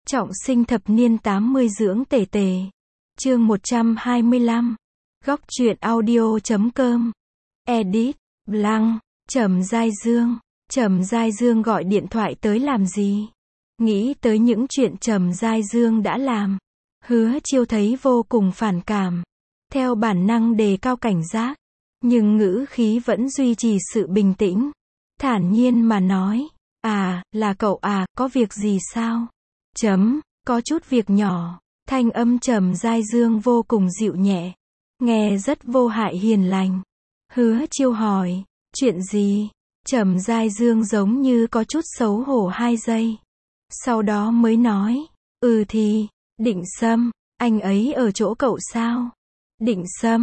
Trọng sinh thập niên 80 dưỡng tề tề. Chương 125. Góc truyện audio.com. Edit. Blank. Trầm Giai Dương. Trầm Giai Dương gọi điện thoại tới làm gì? Nghĩ tới những chuyện Trầm Giai Dương đã làm. Hứa Chiêu thấy vô cùng phản cảm. Theo bản năng đề cao cảnh giác. Nhưng ngữ khí vẫn duy trì sự bình tĩnh. Thản nhiên mà nói. À, là cậu à, có việc gì sao? Có chút việc nhỏ. Thanh âm Trầm Giai Dương vô cùng dịu nhẹ. Nghe rất vô hại hiền lành. Hứa Chiêu hỏi. Chuyện gì? Trầm Giai Dương giống như có chút xấu hổ 2 giây. Sau đó mới nói. Thì, Định Sâm, anh ấy ở chỗ cậu sao? Định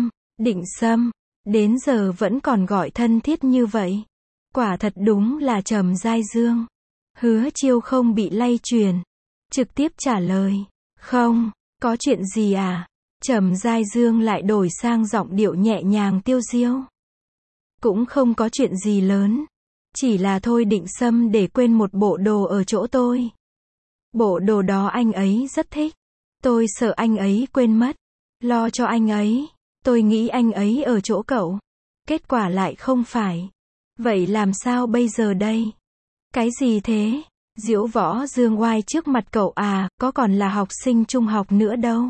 Sâm, đến giờ vẫn còn gọi thân thiết như vậy. Quả thật đúng là Trầm Giai Dương. Hứa Chiêu không bị lay chuyển. Trực tiếp trả lời. Không, có chuyện gì à? Trầm Giai Dương lại đổi sang giọng điệu nhẹ nhàng tiêu diêu. Cũng không có chuyện gì lớn. Chỉ là thôi Định Sâm để quên một bộ đồ ở chỗ tôi. Bộ đồ đó anh ấy rất thích. Tôi sợ anh ấy quên mất. Lo cho anh ấy. Tôi nghĩ anh ấy ở chỗ cậu. Kết quả lại không phải. Vậy làm sao bây giờ đây? Cái gì thế? Diễu võ dương oai trước mặt cậu à, có còn là học sinh trung học nữa đâu.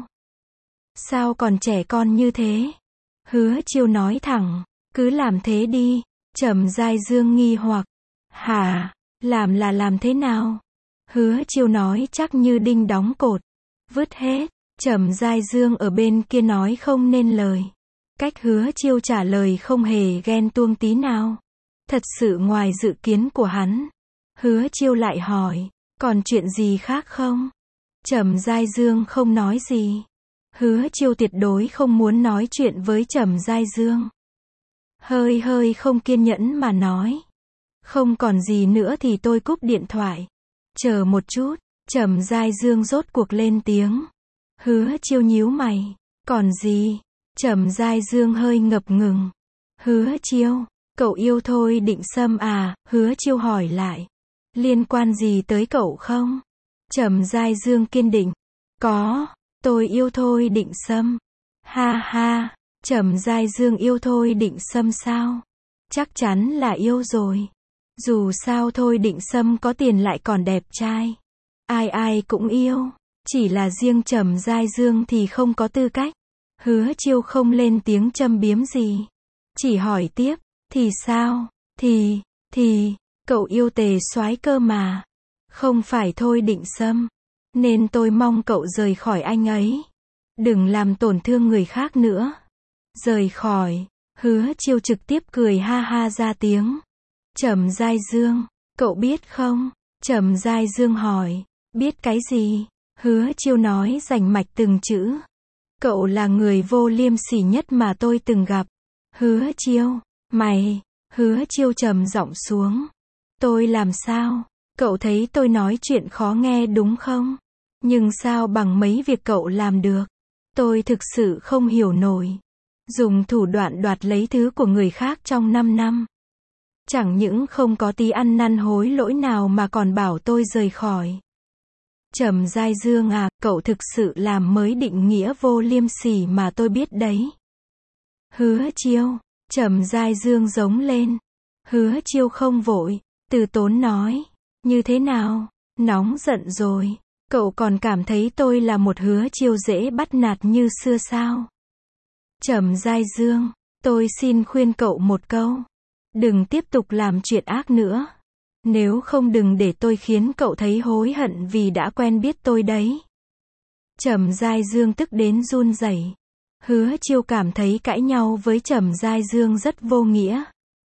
Sao còn trẻ con như thế? Hứa Chiêu nói thẳng, cứ làm thế đi. Trầm Giai Dương nghi hoặc. Hả? Làm là làm thế nào? Hứa Chiêu nói chắc như đinh đóng cột. Vứt hết. Trầm Giai Dương ở bên kia nói không nên lời. Cách Hứa Chiêu trả lời không hề ghen tuông tí nào. Thật sự ngoài dự kiến của hắn. Hứa Chiêu lại hỏi, còn chuyện gì khác không? Trầm Giai Dương không nói gì. Hứa Chiêu tuyệt đối không muốn nói chuyện với Trầm Giai Dương. Hơi không kiên nhẫn mà nói. Không còn gì nữa thì tôi cúp điện thoại. Chờ một chút. Trầm Giai Dương rốt cuộc lên tiếng. Hứa Chiêu nhíu mày. Còn gì? Trầm Giai Dương hơi ngập ngừng. Hứa Chiêu, cậu yêu Thôi Định Sâm à? Hứa Chiêu hỏi lại. Liên quan gì tới cậu không? Trầm Giai Dương kiên định. Có, tôi yêu Thôi Định Sâm. Ha ha, Trầm Giai Dương yêu Thôi Định Sâm sao? Chắc chắn là yêu rồi. Dù sao Thôi Định Sâm có tiền lại còn đẹp trai. Ai cũng yêu. Chỉ là riêng Trầm Giai Dương thì không có tư cách. Hứa Chiêu không lên tiếng châm biếm gì. Chỉ hỏi tiếp. Thì sao? Thì, cậu yêu Tề soái cơ mà. Không phải Thôi Định Sâm. Nên tôi mong cậu rời khỏi anh ấy. Đừng làm tổn thương người khác nữa. Rời khỏi. Hứa Chiêu trực tiếp cười ha ha ra tiếng. Trầm Giai Dương, cậu biết không? Trầm Giai Dương hỏi. Biết cái gì? Hứa Chiêu nói rành mạch từng chữ. Cậu là người vô liêm sỉ nhất mà tôi từng gặp. Hứa Chiêu, mày. Hứa Chiêu trầm giọng xuống. Tôi làm sao? Cậu thấy tôi nói chuyện khó nghe đúng không? Nhưng sao bằng mấy việc cậu làm được? Tôi thực sự không hiểu nổi. Dùng thủ đoạn đoạt lấy thứ của người khác trong 5 năm. Chẳng những không có tí ăn năn hối lỗi nào mà còn bảo tôi rời khỏi. Trầm Giai Dương à, cậu thực sự làm mới định nghĩa vô liêm sỉ mà tôi biết đấy. Hứa Chiêu. Trầm Giai Dương giống lên. Hứa Chiêu không vội. Từ tốn nói. Như thế nào? Nóng giận rồi. Cậu còn cảm thấy tôi là một Hứa Chiêu dễ bắt nạt như xưa sao? Trầm Giai Dương. Tôi xin khuyên cậu một câu. Đừng tiếp tục làm chuyện ác nữa. Nếu không đừng để tôi khiến cậu thấy hối hận vì đã quen biết tôi đấy. Trầm Giai Dương tức đến run rẩy. Hứa Chiêu cảm thấy cãi nhau với Trầm Giai Dương rất vô nghĩa.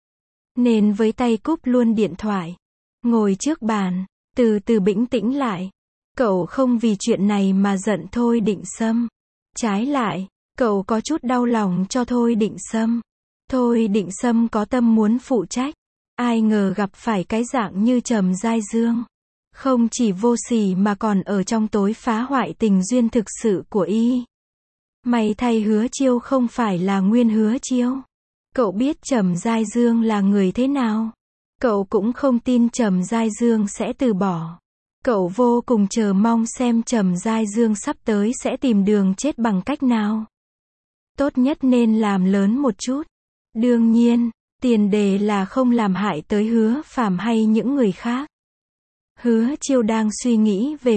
Nên với tay cúp luôn điện thoại. Ngồi trước bàn, từ từ bình tĩnh lại. Cậu không vì chuyện này mà giận Thôi Định Sâm. Trái lại, cậu có chút đau lòng cho Thôi Định Sâm. Thôi Định Sâm có tâm muốn phụ trách. Ai ngờ gặp phải cái dạng như Trầm Giai Dương. Không chỉ vô sỉ mà còn ở trong tối phá hoại tình duyên thực sự của y. May thay Hứa Chiêu không phải là nguyên Hứa Chiêu. Cậu biết Trầm Giai Dương là người thế nào. Cậu cũng không tin Trầm Giai Dương sẽ từ bỏ. Cậu vô cùng chờ mong xem Trầm Giai Dương sắp tới sẽ tìm đường chết bằng cách nào. Tốt nhất nên làm lớn một chút. Đương nhiên, tiền đề là không làm hại tới Hứa Phàm hay những người khác. Hứa Chiêu đang suy nghĩ về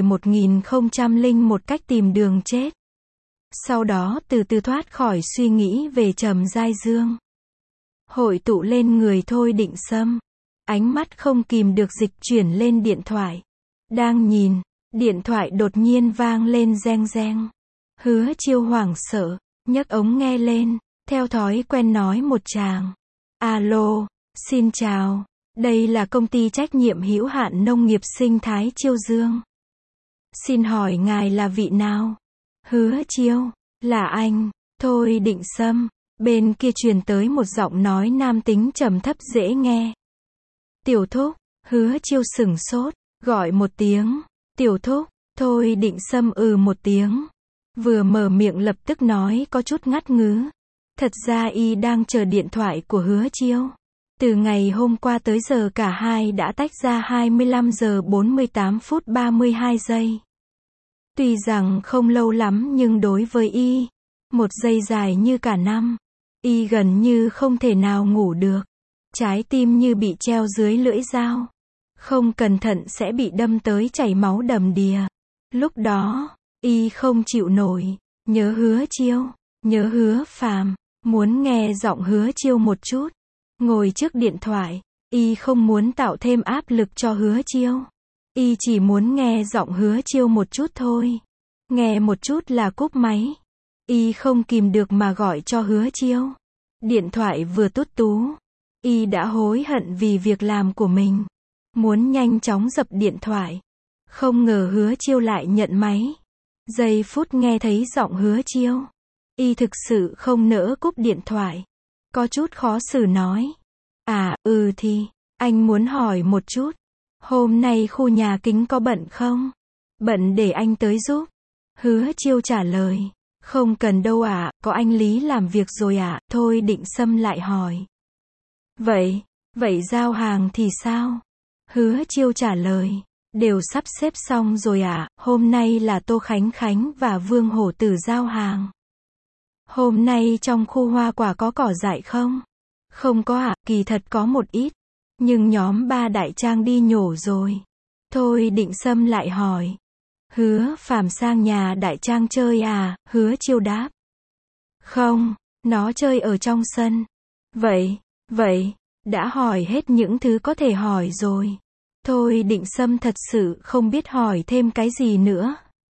1001 cách tìm đường chết. Sau đó từ từ thoát khỏi suy nghĩ về Trầm Giai Dương. Hội tụ lên người Thôi Định Sâm. Ánh mắt không kìm được dịch chuyển lên điện thoại. Đang nhìn, điện thoại đột nhiên vang lên reng reng. Hứa Chiêu hoảng sợ, nhấc ống nghe lên, theo thói quen nói một tràng. Alo, xin chào, đây là công ty trách nhiệm hữu hạn nông nghiệp sinh thái Chiêu Dương. Xin hỏi ngài là vị nào? Hứa Chiêu, là anh, Thôi Định Sâm. Bên kia truyền tới một giọng nói nam tính trầm thấp dễ nghe. Tiểu thúc, Hứa Chiêu sửng sốt, gọi một tiếng, tiểu thúc, Thôi Định Sâm một tiếng. Vừa mở miệng lập tức nói có chút ngắt ngứ. Thật ra y đang chờ điện thoại của Hứa Chiêu. Từ ngày hôm qua tới giờ cả hai đã tách ra 25 giờ 48 phút 32 giây. Tuy rằng không lâu lắm nhưng đối với y, một giây dài như cả năm. Y gần như không thể nào ngủ được. Trái tim như bị treo dưới lưỡi dao. Không cẩn thận sẽ bị đâm tới chảy máu đầm đìa. Lúc đó, y không chịu nổi. Nhớ Hứa Chiêu, nhớ Hứa Phàm, muốn nghe giọng Hứa Chiêu một chút. Ngồi trước điện thoại, y không muốn tạo thêm áp lực cho Hứa Chiêu. Y chỉ muốn nghe giọng Hứa Chiêu một chút thôi. Nghe một chút là cúp máy. Y không kìm được mà gọi cho Hứa Chiêu. Điện thoại vừa tút tú. Y đã hối hận vì việc làm của mình. Muốn nhanh chóng dập điện thoại. Không ngờ Hứa Chiêu lại nhận máy. Giây phút nghe thấy giọng Hứa Chiêu. Y thực sự không nỡ cúp điện thoại. Có chút khó xử nói. Thì, anh muốn hỏi một chút. Hôm nay khu nhà kính có bận không? Bận để anh tới giúp. Hứa Chiêu trả lời. Không cần đâu ạ, có anh Lý làm việc rồi ạ. Thôi Định Sâm lại hỏi. Vậy giao hàng thì sao? Hứa Chiêu trả lời. Đều sắp xếp xong rồi ạ, hôm nay là Tô Khánh Khánh và Vương Hổ Tử giao hàng. Hôm nay trong khu hoa quả có cỏ dại không? Không có ạ, kỳ thật có một ít. Nhưng nhóm ba Đại Trang đi nhổ rồi. Thôi Định Sâm lại hỏi. Hứa Phàm sang nhà Đại Trang chơi à? Hứa Chiêu đáp. Không, nó chơi ở trong sân. Vậy, đã hỏi hết những thứ có thể hỏi rồi. Thôi Định Sâm thật sự không biết hỏi thêm cái gì nữa.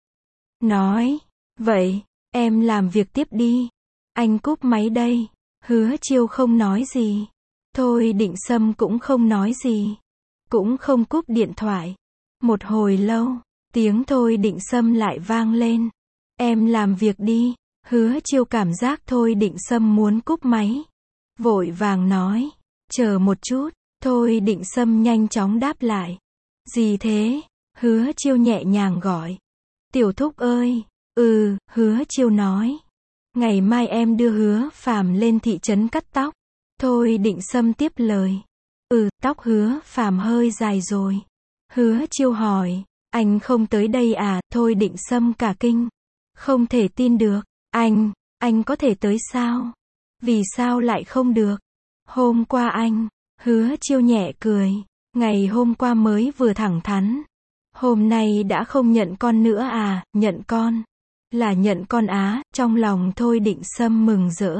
Nói, vậy, em làm việc tiếp đi. Anh cúp máy đây. Hứa Chiêu không nói gì. Thôi Định Sâm cũng không nói gì. Cũng không cúp điện thoại. Một hồi lâu, tiếng Thôi Định Sâm lại vang lên. Em làm việc đi. Hứa Chiêu cảm giác Thôi Định Sâm muốn cúp máy. Vội vàng nói. Chờ một chút. Thôi Định Sâm nhanh chóng đáp lại. Gì thế? Hứa Chiêu nhẹ nhàng gọi. Tiểu thúc ơi. Hứa Chiêu nói. Ngày mai em đưa Hứa Phàm lên thị trấn cắt tóc. Thôi Định Sâm tiếp lời. Tóc Hứa Phàm hơi dài rồi. Hứa Chiêu hỏi. Anh không tới đây à? Thôi Định Sâm cả kinh. Không thể tin được. Anh có thể tới sao? Vì sao lại không được? Hôm qua anh. Hứa Chiêu nhẹ cười. Ngày hôm qua mới vừa thẳng thắn. Hôm nay đã không nhận con nữa à? Nhận con. Là nhận con á. Trong lòng Thôi Định Sâm mừng rỡ.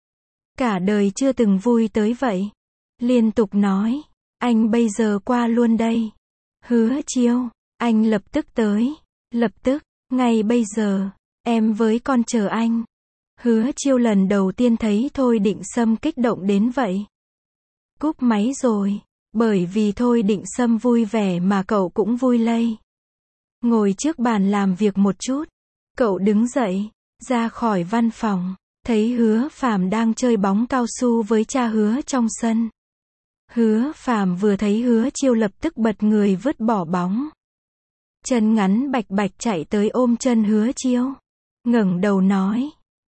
Cả đời chưa từng vui tới vậy. Liên tục nói. Anh bây giờ qua luôn đây. Hứa Chiêu. Anh lập tức tới. Lập tức. Ngay bây giờ. Em với con chờ anh. Hứa Chiêu lần đầu tiên thấy Thôi Định Sâm kích động đến vậy. Cúp máy rồi. Bởi vì Thôi Định Sâm vui vẻ mà cậu cũng vui lây. Ngồi trước bàn làm việc một chút. Cậu đứng dậy. Ra khỏi văn phòng. Thấy Hứa Phàm đang chơi bóng cao su với cha Hứa trong sân. Hứa Phàm vừa thấy Hứa Chiêu lập tức bật người vứt bỏ bóng. Chân ngắn bạch bạch chạy tới ôm chân Hứa Chiêu. Ngẩng đầu nói.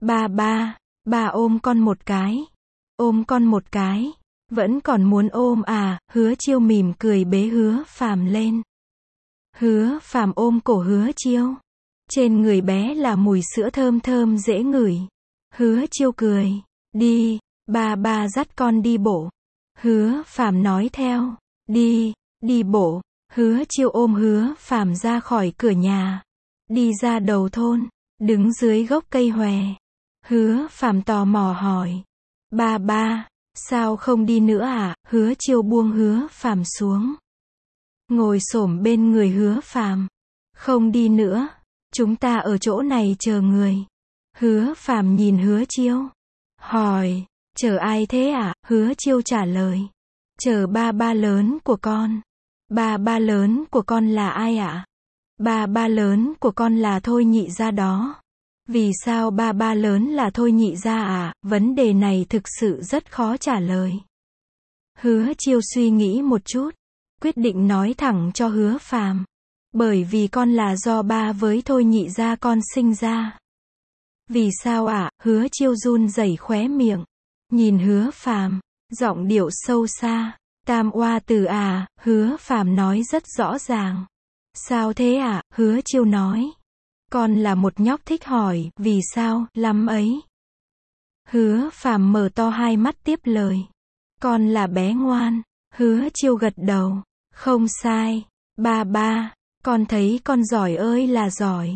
Ba ôm con một cái. Ôm con một cái. Vẫn còn muốn ôm à? Hứa Chiêu mỉm cười bế Hứa Phàm lên. Hứa Phàm ôm cổ Hứa Chiêu. Trên người bé là mùi sữa thơm thơm dễ ngửi. Hứa Chiêu cười. Đi, ba dắt con đi bộ. Hứa Phàm nói theo. Đi, đi bộ. Hứa Chiêu ôm Hứa Phàm ra khỏi cửa nhà. Đi ra đầu thôn, đứng dưới gốc cây hòe. Hứa Phàm tò mò hỏi. Ba, sao không đi nữa à? Hứa Chiêu buông Hứa Phàm xuống. Ngồi xổm bên người Hứa Phàm. Không đi nữa, chúng ta ở chỗ này chờ người. Hứa Phàm nhìn Hứa Chiêu. Hỏi, chờ ai thế ạ? Hứa Chiêu trả lời. Chờ ba lớn của con. Ba lớn của con là ai ạ? Ba lớn của con là Thôi Nhị Gia đó. Vì sao ba lớn là Thôi Nhị Gia à? Vấn đề này thực sự rất khó trả lời. Hứa Chiêu suy nghĩ một chút, quyết định nói thẳng cho Hứa Phàm. Bởi vì con là do ba với Thôi Nhị Gia con sinh ra. Vì sao ạ? Hứa Chiêu run rẩy khóe miệng. Nhìn Hứa Phàm, giọng điệu sâu xa. Tam oa tử à? Hứa Phàm nói rất rõ ràng. Sao thế ạ? Hứa Chiêu nói. Con là một nhóc thích hỏi, vì sao, lắm ấy. Hứa Phàm mở to hai mắt tiếp lời. Con là bé ngoan. Hứa Chiêu gật đầu. Không sai. Ba, con thấy con giỏi ơi là giỏi.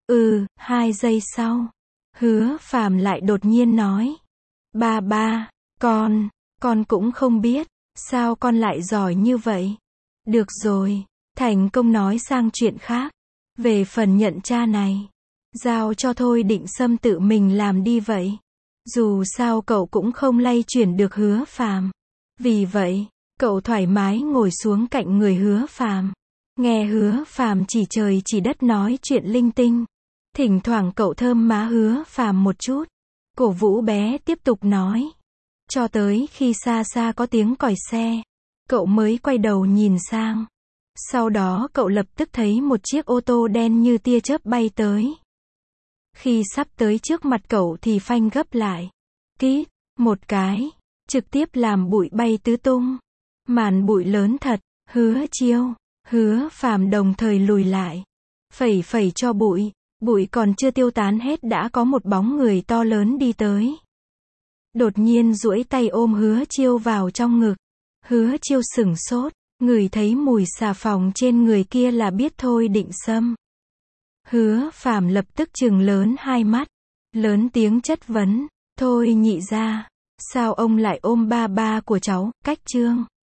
2 giây sau. Hứa Phàm lại đột nhiên nói. Ba, con cũng không biết, sao con lại giỏi như vậy. Được rồi, thành công nói sang chuyện khác. Về phần nhận cha này, giao cho Thôi Định Sâm tự mình làm đi vậy. Dù sao cậu cũng không lay chuyển được Hứa Phàm. Vì vậy, cậu thoải mái ngồi xuống cạnh người Hứa Phàm. Nghe Hứa Phàm chỉ trời chỉ đất nói chuyện linh tinh. Thỉnh thoảng cậu thơm má Hứa Phàm một chút. Cổ vũ bé tiếp tục nói. Cho tới khi xa xa có tiếng còi xe, cậu mới quay đầu nhìn sang. Sau đó cậu lập tức thấy một chiếc ô tô đen như tia chớp bay tới. Khi sắp tới trước mặt cậu thì phanh gấp lại. Kít, một cái, trực tiếp làm bụi bay tứ tung. Màn bụi lớn thật. Hứa Chiêu, Hứa Phàm đồng thời lùi lại. Phẩy cho bụi. Bụi còn chưa tiêu tán hết đã có một bóng người to lớn đi tới. Đột nhiên duỗi tay ôm Hứa Chiêu vào trong ngực. Hứa Chiêu sửng sốt, ngửi thấy mùi xà phòng trên người kia là biết Thôi Định Sâm. Hứa Phàm lập tức trừng lớn hai mắt, lớn tiếng chất vấn. Thôi Nhị Gia, sao ông lại ôm ba của cháu? Cách chương